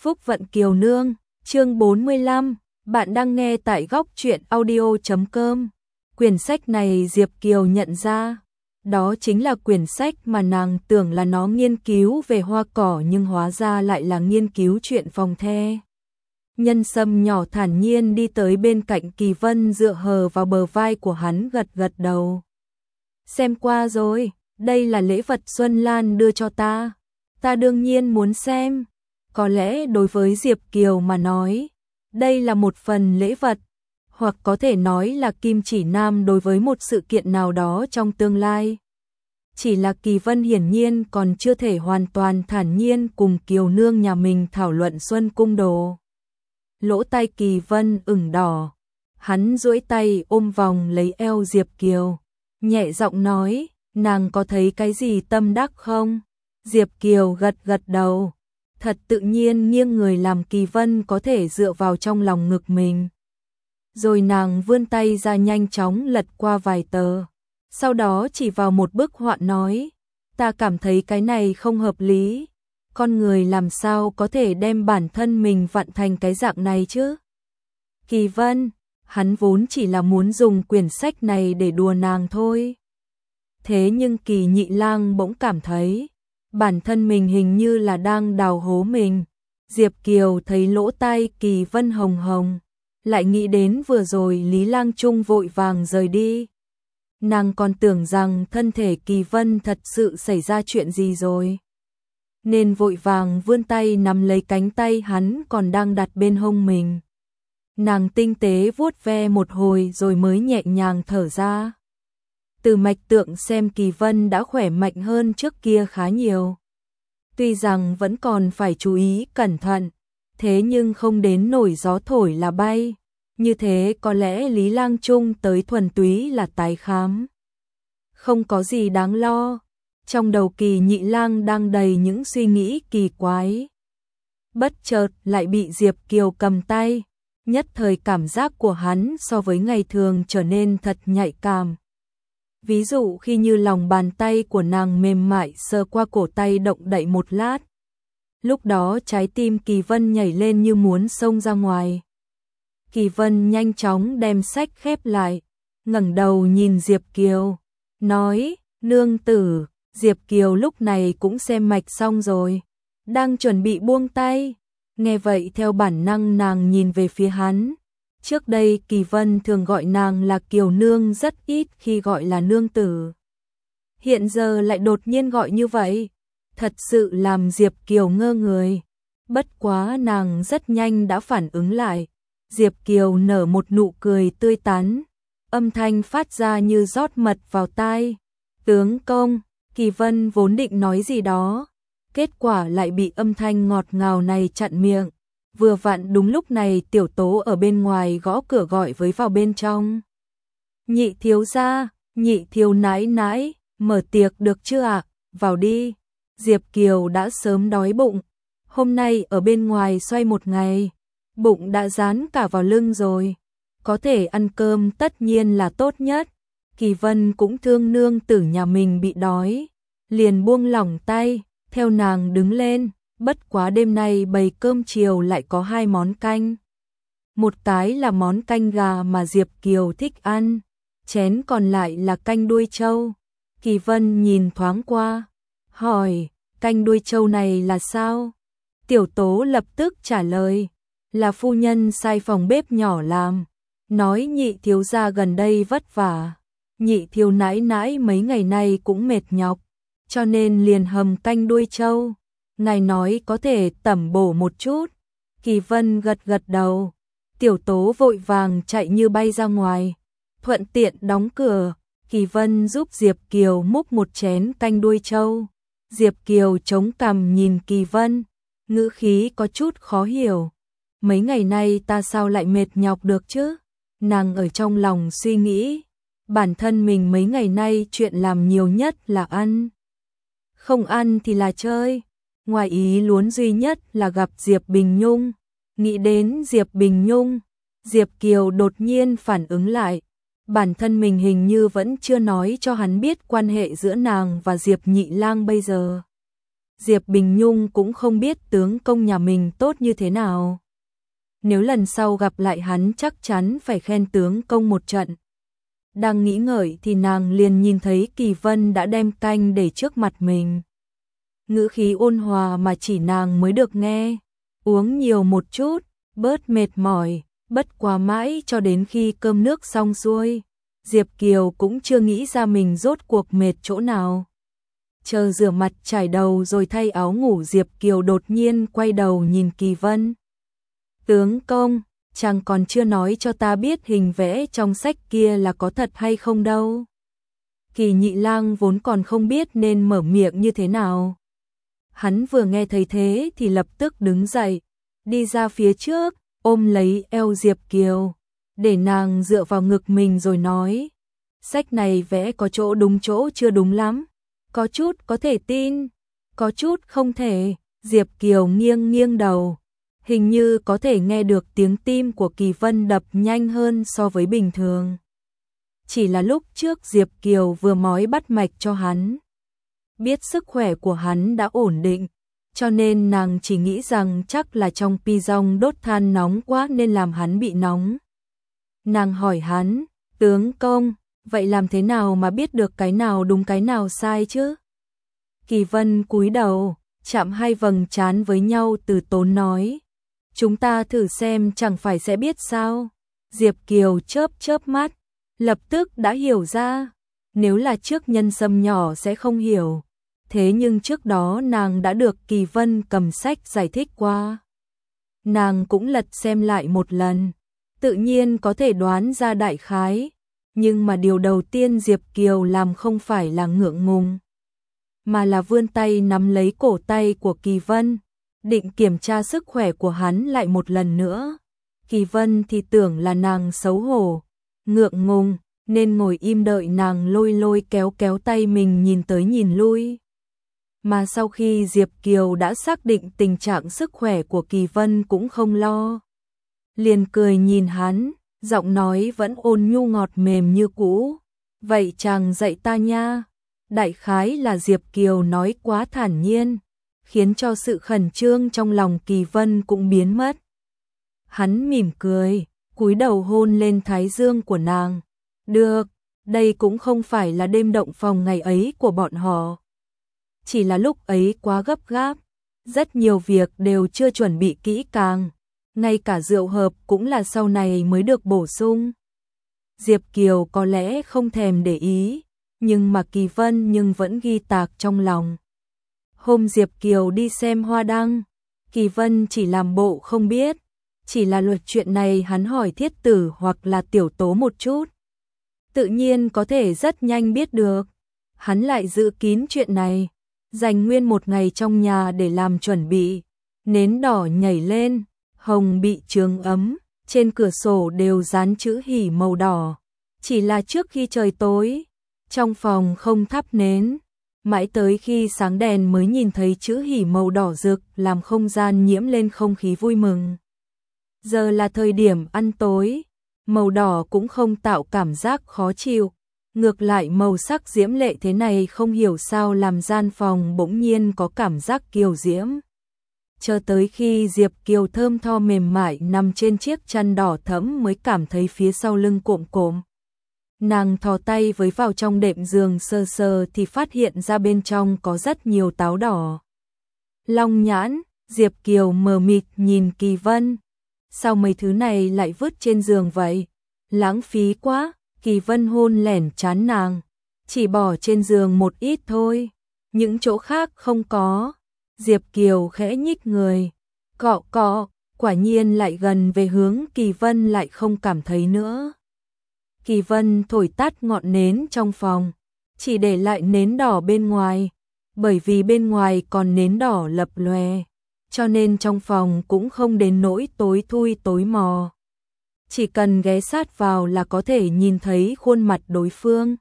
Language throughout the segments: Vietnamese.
Phúc Vận Kiều Nương, chương 45, bạn đang nghe tại góc truyện audio.com. Quyển sách này Diệp Kiều nhận ra, đó chính là quyển sách mà nàng tưởng là nó nghiên cứu về hoa cỏ nhưng hóa ra lại là nghiên cứu chuyện phòng the. Nhân Sâm nhỏ thản nhiên đi tới bên cạnh Kỳ Vân, dựa hờ vào bờ vai của hắn, gật gật đầu. Xem qua rồi, đây là lễ vật Xuân Lan đưa cho ta. Ta đương nhiên muốn xem. Có lẽ đối với Diệp Kiều mà nói, đây là một phần lễ vật, hoặc có thể nói là kim chỉ nam đối với một sự kiện nào đó trong tương lai. Chỉ là Kỳ Vân hiển nhiên còn chưa thể hoàn toàn thản nhiên cùng Kiều Nương nhà mình thảo luận Xuân Cung đồ. Lỗ tai Kỳ Vân ửng đỏ, hắn duỗi tay ôm vòng lấy eo Diệp Kiều, nhẹ giọng nói, nàng có thấy cái gì tâm đắc không? Diệp Kiều gật gật đầu, thật tự nhiên nghiêng người làm Kỳ Vân có thể dựa vào trong lòng ngực mình. Rồi nàng vươn tay ra nhanh chóng lật qua vài tờ, sau đó chỉ vào một bức họa nói, ta cảm thấy cái này không hợp lý. Con người làm sao có thể đem bản thân mình vặn thành cái dạng này chứ? Kỳ Vân, hắn vốn chỉ là muốn dùng quyển sách này để đùa nàng thôi. Thế nhưng Kỳ Nhị Lang bỗng cảm thấy bản thân mình hình như là đang đào hố mình. Diệp Kiều thấy lỗ tai Kỳ Vân hồng hồng, lại nghĩ đến vừa rồi Lý Lang Trung vội vàng rời đi. Nàng còn tưởng rằng thân thể Kỳ Vân thật sự xảy ra chuyện gì rồi, nên vội vàng vươn tay nắm lấy cánh tay hắn còn đang đặt bên hông mình. Nàng tinh tế vuốt ve một hồi rồi mới nhẹ nhàng thở ra. Từ mạch tượng xem Kỳ Vân đã khỏe mạnh hơn trước kia khá nhiều. Tuy rằng vẫn còn phải chú ý cẩn thận, thế nhưng không đến nổi gió thổi là bay. Như thế có lẽ Lý Lang Trung tới thuần túy là tái khám. Không có gì đáng lo. Trong đầu Kỳ Nhị Lang đang đầy những suy nghĩ kỳ quái. Bất chợt lại bị Diệp Kiều cầm tay. Nhất thời cảm giác của hắn so với ngày thường trở nên thật nhạy cảm. Ví dụ khi như lòng bàn tay của nàng mềm mại sờ qua cổ tay động đậy một lát. Lúc đó trái tim Kỳ Vân nhảy lên như muốn xông ra ngoài. Kỳ Vân nhanh chóng đem sách khép lại, ngẩng đầu nhìn Diệp Kiều, nói, nương tử. Diệp Kiều lúc này cũng xem mạch xong rồi, đang chuẩn bị buông tay. Nghe vậy theo bản năng nàng nhìn về phía hắn. Trước đây Kỳ Vân thường gọi nàng là Kiều Nương, rất ít khi gọi là nương tử. Hiện giờ lại đột nhiên gọi như vậy, thật sự làm Diệp Kiều ngơ người. Bất quá nàng rất nhanh đã phản ứng lại. Diệp Kiều nở một nụ cười tươi tắn, âm thanh phát ra như rót mật vào tai. Tướng công. Kỳ Vân vốn định nói gì đó, kết quả lại bị âm thanh ngọt ngào này chặn miệng. Vừa vặn đúng lúc này Tiểu Tố ở bên ngoài gõ cửa gọi với vào bên trong. Nhị thiếu gia, nhị thiếu nãi nãi, mở tiệc được chưa ạ? Vào đi. Diệp Kiều đã sớm đói bụng, hôm nay ở bên ngoài xoay một ngày, bụng đã dán cả vào lưng rồi. Có thể ăn cơm tất nhiên là tốt nhất. Kỳ Vân cũng thương nương tử nhà mình bị đói, liền buông lỏng tay, theo nàng đứng lên. Bất quá đêm nay bày cơm chiều lại có hai món canh. Một cái là món canh gà mà Diệp Kiều thích ăn, chén còn lại là canh đuôi trâu. Kỳ Vân nhìn thoáng qua, hỏi, canh đuôi trâu này là sao? Tiểu Tố lập tức trả lời, là phu nhân sai phòng bếp nhỏ làm, nói nhị thiếu gia gần đây vất vả. Nhị thiếu nãi nãi mấy ngày nay cũng mệt nhọc, cho nên liền hầm canh đuôi trâu. Ngài nói có thể tẩm bổ một chút. Kỳ Vân gật gật đầu. Tiểu Tố vội vàng chạy như bay ra ngoài, thuận tiện đóng cửa. Kỳ Vân giúp Diệp Kiều múc một chén canh đuôi trâu. Diệp Kiều chống cằm nhìn Kỳ Vân, ngữ khí có chút khó hiểu. Mấy ngày nay ta sao lại mệt nhọc được chứ? Nàng ở trong lòng suy nghĩ, bản thân mình mấy ngày nay chuyện làm nhiều nhất là ăn. Không ăn thì là chơi. Ngoài ý muốn duy nhất là gặp Diệp Bình Nhung. Nghĩ đến Diệp Bình Nhung, Diệp Kiều đột nhiên phản ứng lại. Bản thân mình hình như vẫn chưa nói cho hắn biết quan hệ giữa nàng và Diệp Nhị Lang bây giờ. Diệp Bình Nhung cũng không biết tướng công nhà mình tốt như thế nào. Nếu lần sau gặp lại hắn chắc chắn phải khen tướng công một trận. Đang nghĩ ngợi thì nàng liền nhìn thấy Kỳ Vân đã đem canh để trước mặt mình. Ngữ khí ôn hòa mà chỉ nàng mới được nghe. Uống nhiều một chút, bớt mệt mỏi, bất quá mãi cho đến khi cơm nước xong xuôi. Diệp Kiều cũng chưa nghĩ ra mình rốt cuộc mệt chỗ nào. Chờ rửa mặt chải đầu rồi thay áo ngủ, Diệp Kiều đột nhiên quay đầu nhìn Kỳ Vân. Tướng công, chàng còn chưa nói cho ta biết hình vẽ trong sách kia là có thật hay không đâu. Kỳ Nhị Lang vốn còn không biết nên mở miệng như thế nào. Hắn vừa nghe thấy thế thì lập tức đứng dậy, đi ra phía trước, ôm lấy eo Diệp Kiều, để nàng dựa vào ngực mình rồi nói. Sách này vẽ có chỗ đúng chỗ chưa đúng lắm, có chút có thể tin, có chút không thể. Diệp Kiều nghiêng nghiêng đầu, hình như có thể nghe được tiếng tim của Kỳ Vân đập nhanh hơn so với bình thường. Chỉ là lúc trước Diệp Kiều vừa mói bắt mạch cho hắn, biết sức khỏe của hắn đã ổn định, cho nên nàng chỉ nghĩ rằng chắc là trong pizong đốt than nóng quá nên làm hắn bị nóng. Nàng hỏi hắn, tướng công, vậy làm thế nào mà biết được cái nào đúng cái nào sai chứ? Kỳ Vân cúi đầu, chạm hai vầng trán với nhau từ tốn nói. Chúng ta thử xem chẳng phải sẽ biết sao? Diệp Kiều chớp chớp mắt, lập tức đã hiểu ra. Nếu là trước Nhân Sâm nhỏ sẽ không hiểu. Thế nhưng trước đó nàng đã được Kỳ Vân cầm sách giải thích qua. Nàng cũng lật xem lại một lần, tự nhiên có thể đoán ra đại khái. Nhưng mà điều đầu tiên Diệp Kiều làm không phải là ngượng ngùng, mà là vươn tay nắm lấy cổ tay của Kỳ Vân, định kiểm tra sức khỏe của hắn lại một lần nữa. Kỳ Vân thì tưởng là nàng xấu hổ, ngượng ngùng, nên ngồi im đợi nàng lôi lôi kéo kéo tay mình nhìn tới nhìn lui. Mà sau khi Diệp Kiều đã xác định tình trạng sức khỏe của Kỳ Vân cũng không lo, liền cười nhìn hắn, giọng nói vẫn ôn nhu ngọt mềm như cũ. Vậy chàng dạy ta nha. Đại khái là Diệp Kiều nói quá thản nhiên, khiến cho sự khẩn trương trong lòng Kỳ Vân cũng biến mất. Hắn mỉm cười, cúi đầu hôn lên thái dương của nàng. Được, đây cũng không phải là đêm động phòng ngày ấy của bọn họ. Chỉ là lúc ấy quá gấp gáp, rất nhiều việc đều chưa chuẩn bị kỹ càng, ngay cả rượu hợp cũng là sau này mới được bổ sung. Diệp Kiều có lẽ không thèm để ý, nhưng mà Kỳ Vân vẫn ghi tạc trong lòng. Hôm Diệp Kiều đi xem hoa đăng, Kỳ Vân chỉ làm bộ không biết, chỉ là luật chuyện này hắn hỏi Thiết Tử hoặc là Tiểu Tố một chút, tự nhiên có thể rất nhanh biết được. Hắn lại giữ kín chuyện này, dành nguyên một ngày trong nhà để làm chuẩn bị. Nến đỏ nhảy lên, hồng bị chướng ấm, trên cửa sổ đều dán chữ hỉ màu đỏ. Chỉ là trước khi trời tối, trong phòng không thắp nến, mãi tới khi sáng đèn mới nhìn thấy chữ hỉ màu đỏ rực, làm không gian nhiễm lên không khí vui mừng. Giờ là thời điểm ăn tối, màu đỏ cũng không tạo cảm giác khó chịu, ngược lại màu sắc diễm lệ thế này không hiểu sao làm gian phòng bỗng nhiên có cảm giác kiều diễm. Cho tới khi Diệp Kiều thơm tho mềm mại nằm trên chiếc chăn đỏ thẫm mới cảm thấy phía sau lưng cộm cộm. Nàng thò tay với vào trong đệm giường sờ sờ thì phát hiện ra bên trong có rất nhiều táo đỏ. Long nhãn, Diệp Kiều mờ mịt nhìn Kỳ Vân. Sao mấy thứ này lại vứt trên giường vậy? Lãng phí quá. Kỳ Vân hôn lẻn trán nàng, chỉ bỏ trên giường một ít thôi, những chỗ khác không có. Diệp Kiều khẽ nhích người, cọ cọ, quả nhiên lại gần về hướng Kỳ Vân lại không cảm thấy nữa. Kỳ Vân thổi tắt ngọn nến trong phòng, chỉ để lại nến đỏ bên ngoài, bởi vì bên ngoài còn nến đỏ lập lòe, cho nên trong phòng cũng không đến nỗi tối thui tối mò. Chỉ cần ghé sát vào là có thể nhìn thấy khuôn mặt đối phương.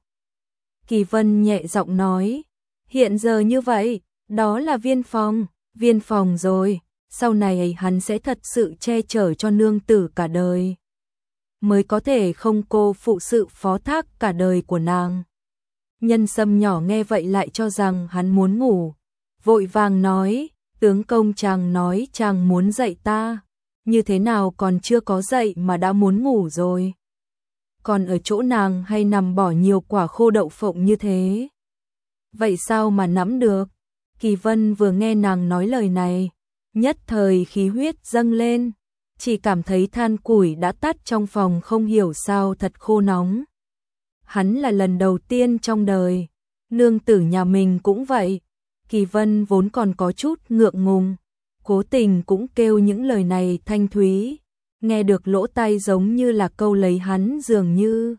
Kỳ Vân nhẹ giọng nói, hiện giờ như vậy, đó là viên phòng rồi, sau này hắn sẽ thật sự che chở cho nương tử cả đời, mới có thể không cô phụ sự phó thác cả đời của nàng. Nhân Sâm nhỏ nghe vậy lại cho rằng hắn muốn ngủ, vội vàng nói, tướng công chàng nói chàng muốn dạy ta, như thế nào còn chưa có dậy mà đã muốn ngủ rồi. Còn ở chỗ nàng hay nằm bỏ nhiều quả khô đậu phộng như thế. Vậy sao mà nắm được? Kỳ Vân vừa nghe nàng nói lời này, nhất thời khí huyết dâng lên, chỉ cảm thấy than củi đã tắt trong phòng không hiểu sao thật khô nóng. Hắn là lần đầu tiên trong đời, nương tử nhà mình cũng vậy. Kỳ Vân vốn còn có chút ngượng ngùng, cố tình cũng kêu những lời này thanh thúy, nghe được lỗ tai giống như là câu lấy hắn dường như.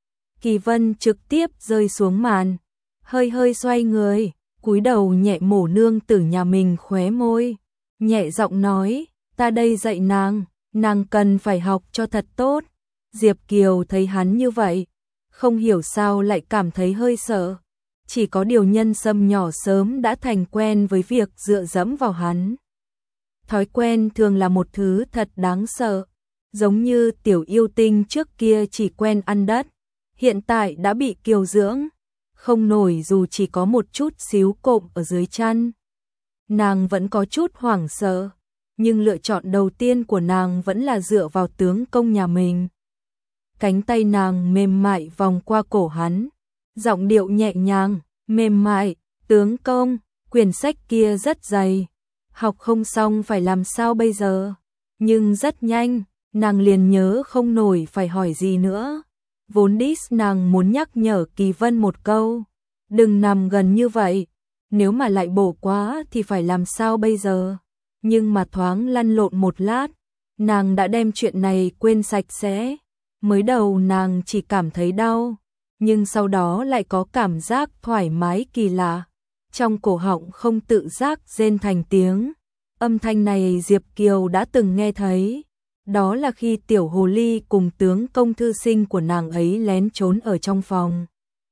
Kỳ Vân trực tiếp rơi xuống màn, hơi hơi xoay người, cúi đầu nhẹ mổ nương tử nhà mình khóe môi, nhẹ giọng nói, ta đây dạy nàng cần phải học cho thật tốt. Diệp Kiều thấy hắn như vậy, không hiểu sao lại cảm thấy hơi sợ. Chỉ có điều Nhân Sâm nhỏ sớm đã thành quen với việc dựa dẫm vào hắn. Thói quen thường là một thứ thật đáng sợ, giống như tiểu yêu tinh trước kia chỉ quen ăn đất, hiện tại đã bị kiều dưỡng, không nổi dù chỉ có một chút xíu cộm ở dưới chân. Nàng vẫn có chút hoảng sợ, nhưng lựa chọn đầu tiên của nàng vẫn là dựa vào tướng công nhà mình. Cánh tay nàng mềm mại vòng qua cổ hắn, giọng điệu nhẹ nhàng, mềm mại, tướng công, quyển sách kia rất dày, học không xong phải làm sao bây giờ? Nhưng rất nhanh, nàng liền nhớ không nổi phải hỏi gì nữa. Vốn đít nàng muốn nhắc nhở Kỳ Vân một câu, đừng nằm gần như vậy, nếu mà lại bổ quá thì phải làm sao bây giờ? Nhưng mà thoáng lăn lộn một lát, nàng đã đem chuyện này quên sạch sẽ. Mới đầu nàng chỉ cảm thấy đau, nhưng sau đó lại có cảm giác thoải mái kỳ lạ. Trong cổ họng không tự giác rên thành tiếng. Âm thanh này Diệp Kiều đã từng nghe thấy. Đó là khi tiểu hồ ly cùng tướng công thư sinh của nàng ấy lén trốn ở trong phòng.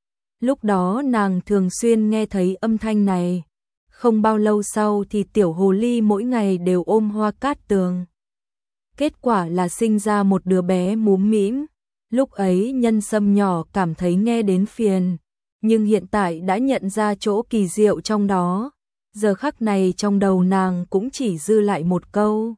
Lúc đó nàng thường xuyên nghe thấy âm thanh này. Không bao lâu sau thì tiểu hồ ly mỗi ngày đều ôm Hoa Cát Tường. Kết quả là sinh ra một đứa bé múm mĩm. Lúc ấy Nhân Sâm nhỏ cảm thấy nghe đến phiền, nhưng hiện tại đã nhận ra chỗ kỳ diệu trong đó. Giờ khắc này trong đầu nàng cũng chỉ dư lại một câu: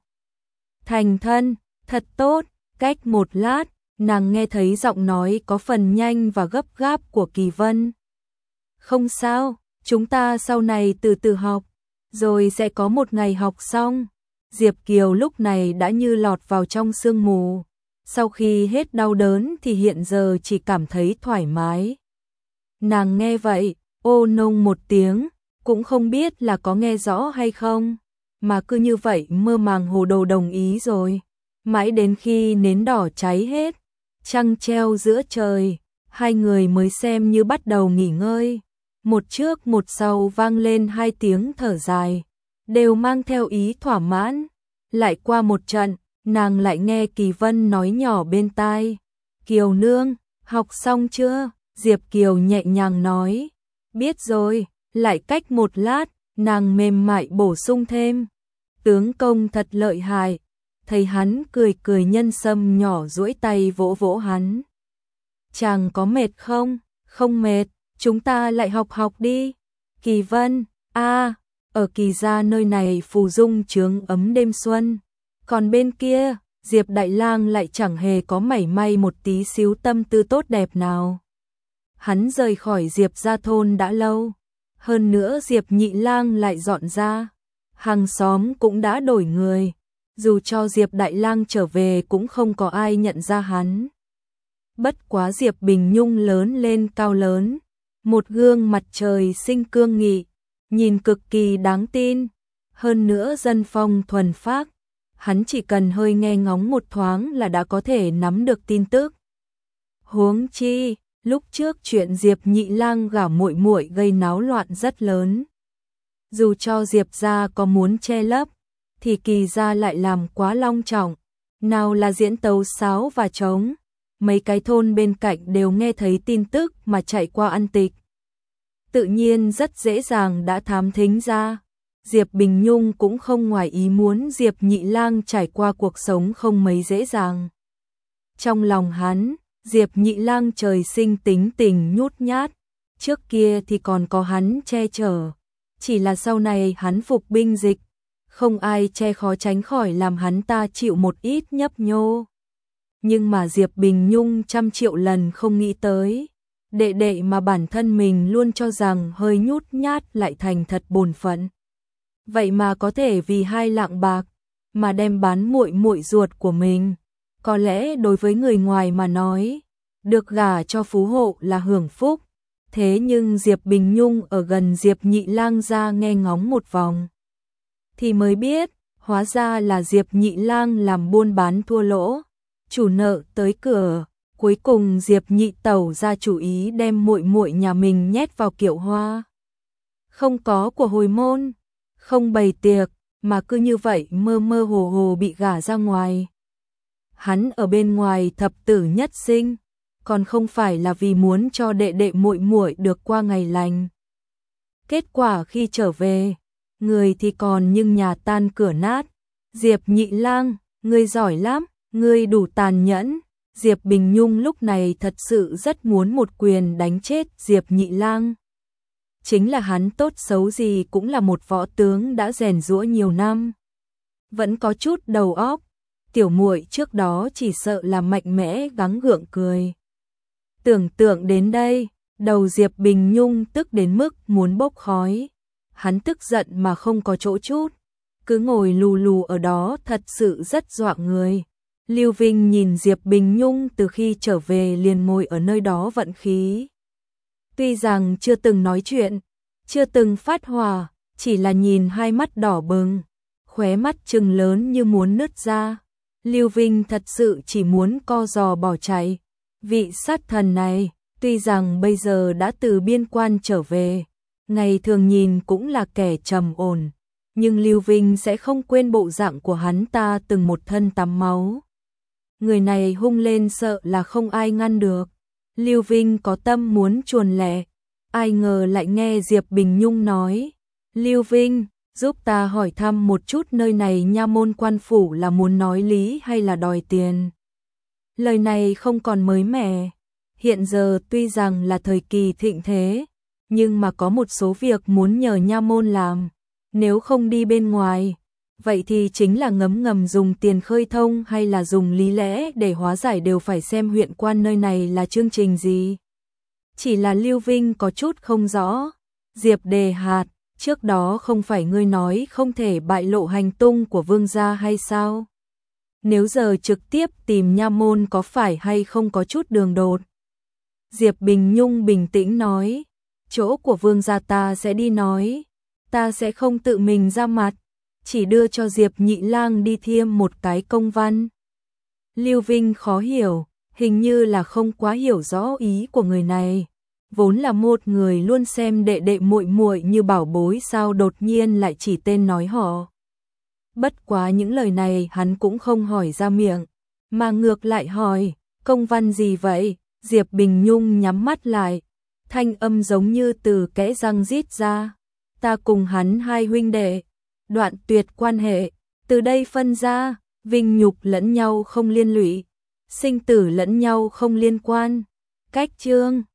thành thân, thật tốt. Cách một lát, nàng nghe thấy giọng nói có phần nhanh và gấp gáp của Kỳ Vân. Không sao, chúng ta sau này từ từ học, rồi sẽ có một ngày học xong. Diệp Kiều lúc này đã như lọt vào trong sương mù. Sau khi hết đau đớn thì hiện giờ chỉ cảm thấy thoải mái. Nàng nghe vậy, ô nông một tiếng, cũng không biết là có nghe rõ hay không, mà cứ như vậy mơ màng hồ đồ đồng ý rồi. Mãi đến khi nến đỏ cháy hết, trăng treo giữa trời, hai người mới xem như bắt đầu nghỉ ngơi. Một trước một sau vang lên hai tiếng thở dài, đều mang theo ý thỏa mãn. Lại qua một trận, nàng lại nghe Kỳ Vân nói nhỏ bên tai: Kiều nương, học xong chưa? Diệp Kiều nhẹ nhàng nói: biết rồi. Lại cách một lát, nàng mềm mại bổ sung thêm: tướng công thật lợi hại. Thấy hắn cười cười, Nhân Sâm nhỏ duỗi tay vỗ vỗ hắn: chàng có mệt không? Không mệt, chúng ta lại học đi. Kỳ Vân: ở Kỳ gia nơi này phù dung chướng ấm đêm xuân. Còn bên kia, Diệp Đại Lang lại chẳng hề có mảy may một tí xíu tâm tư tốt đẹp nào. Hắn rời khỏi Diệp gia thôn đã lâu, hơn nữa Diệp Nhị Lang lại dọn ra, hàng xóm cũng đã đổi người, dù cho Diệp Đại Lang trở về cũng không có ai nhận ra hắn. Bất quá Diệp Bình Nhung lớn lên cao lớn, một gương mặt trời sinh cương nghị, nhìn cực kỳ đáng tin, hơn nữa dân phong thuần phác. Hắn chỉ cần hơi nghe ngóng một thoáng là đã có thể nắm được tin tức. Huống chi, lúc trước chuyện Diệp Nhị Lang gả muội muội gây náo loạn rất lớn. Dù cho Diệp gia có muốn che lấp, thì Kỳ gia lại làm quá long trọng. Nào là diễn tấu sáo và trống, mấy cái thôn bên cạnh đều nghe thấy tin tức mà chạy qua ăn tịch. Tự nhiên rất dễ dàng đã thám thính ra. Diệp Bình Nhung cũng không ngoài ý muốn Diệp Nhị Lang trải qua cuộc sống không mấy dễ dàng. Trong lòng hắn, Diệp Nhị Lang trời sinh tính tình nhút nhát, trước kia thì còn có hắn che chở, chỉ là sau này hắn phục binh dịch, không ai che khó tránh khỏi làm hắn ta chịu một ít nhấp nhô. Nhưng mà Diệp Bình Nhung trăm triệu lần không nghĩ tới, đệ đệ mà bản thân mình luôn cho rằng hơi nhút nhát lại thành thật bổn phận. Vậy mà có thể vì 2 lạng bạc mà đem bán muội muội ruột của mình. Có lẽ đối với người ngoài mà nói, được gả cho phú hộ là hưởng phúc. Thế nhưng Diệp Bình Nhung ở gần Diệp Nhị Lang ra nghe ngóng một vòng, thì mới biết, hóa ra là Diệp Nhị Lang làm buôn bán thua lỗ, chủ nợ tới cửa. Cuối cùng Diệp Nhị Tẩu ra chủ ý đem muội muội nhà mình nhét vào kiệu hoa. Không có của hồi môn, không bày tiệc, mà cứ như vậy mơ mơ hồ hồ bị gả ra ngoài. Hắn ở bên ngoài thập tử nhất sinh, còn không phải là vì muốn cho đệ đệ muội muội được qua ngày lành. Kết quả khi trở về, người thì còn nhưng nhà tan cửa nát. Diệp Nhị Lang, ngươi giỏi lắm, ngươi đủ tàn nhẫn. Diệp Bình Nhung lúc này thật sự rất muốn một quyền đánh chết Diệp Nhị Lang. Chính là hắn tốt xấu gì cũng là một võ tướng đã rèn giũa nhiều năm, vẫn có chút đầu óc. Tiểu muội trước đó chỉ sợ là mạnh mẽ gắng gượng cười. Tưởng tượng đến đây, đầu Diệp Bình Nhung tức đến mức muốn bốc khói. Hắn tức giận mà không có chỗ chút, cứ ngồi lù lù ở đó thật sự rất dọa người. Lưu Vinh nhìn Diệp Bình Nhung từ khi trở về liền ngồi ở nơi đó vận khí. Tuy rằng chưa từng nói chuyện, chưa từng phát hỏa, chỉ là nhìn hai mắt đỏ bừng, khóe mắt trừng lớn như muốn nứt ra. Lưu Vinh thật sự chỉ muốn co giò bỏ chạy. Vị sát thần này, tuy rằng bây giờ đã từ biên quan trở về, ngày thường nhìn cũng là kẻ trầm ổn, nhưng Lưu Vinh sẽ không quên bộ dạng của hắn ta từng một thân tắm máu. Người này hung lên sợ là không ai ngăn được. Lưu Vinh có tâm muốn chuồn lẹ, ai ngờ lại nghe Diệp Bình Nhung nói: Lưu Vinh, giúp ta hỏi thăm một chút nơi này nha môn quan phủ là muốn nói lý hay là đòi tiền. Lời này không còn mới mẻ. Hiện giờ tuy rằng là thời kỳ thịnh thế, nhưng mà có một số việc muốn nhờ nha môn làm. Nếu không đi bên ngoài, vậy thì chính là ngấm ngầm dùng tiền khơi thông hay là dùng lý lẽ để hóa giải, đều phải xem huyện quan nơi này là chương trình gì. Chỉ là Lưu Vinh có chút không rõ. Diệp Đề Hạt, trước đó không phải ngươi nói không thể bại lộ hành tung của vương gia hay sao? Nếu giờ trực tiếp tìm nha môn có phải hay không có chút đường đột? Diệp Bình Nhung bình tĩnh nói, chỗ của vương gia ta sẽ đi nói, ta sẽ không tự mình ra mặt, chỉ đưa cho Diệp Nhị Lang đi thiêm một cái công văn. Lưu Vinh khó hiểu, hình như là không quá hiểu rõ ý của người này. Vốn là một người luôn xem đệ đệ muội muội như bảo bối, sao đột nhiên lại chỉ tên nói họ. Bất quá những lời này hắn cũng không hỏi ra miệng, mà ngược lại hỏi, công văn gì vậy? Diệp Bình Nhung nhắm mắt lại, thanh âm giống như từ kẽ răng rít ra, ta cùng hắn hai huynh đệ, đoạn tuyệt quan hệ, từ đây phân ra, vinh nhục lẫn nhau không liên lụy, sinh tử lẫn nhau không liên quan. Cách chương